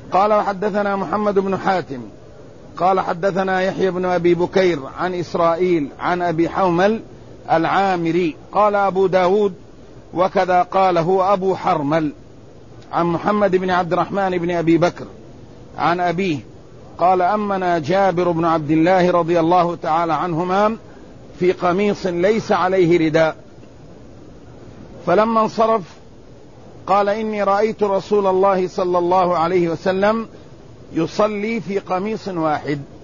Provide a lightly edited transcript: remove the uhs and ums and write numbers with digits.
قال وحدثنا محمد بن حاتم قال حدثنا يحيى بن أبي بكير عن إسرائيل عن أبي حومل العامري قال أبو داود وكذا قال هو أبو حرمل عن محمد بن عبد الرحمن بن أبي بكر عن أبيه قال أمنا جابر بن عبد الله رضي الله تعالى عنهما في قميص ليس عليه رداء، فلما انصرف قال إني رأيت رسول الله صلى الله عليه وسلم يصلي في قميص واحد.